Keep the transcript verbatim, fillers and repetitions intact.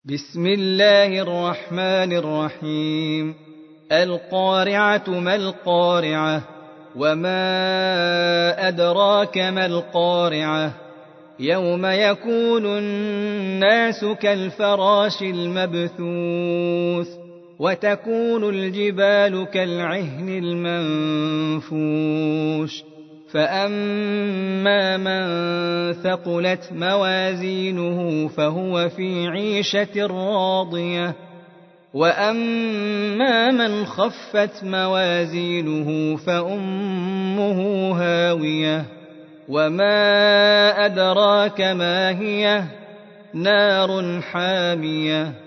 بسم الله الرحمن الرحيم القارعة ما القارعة وما أدراك ما القارعة يوم يكون الناس كالفراش المبثوث وتكون الجبال كالعهن المنفوش فأما من ثقلت موازينه فهو في عيشة راضية وأما من خفت موازينه فأمه هاوية وما أدراك ما هي نار حامية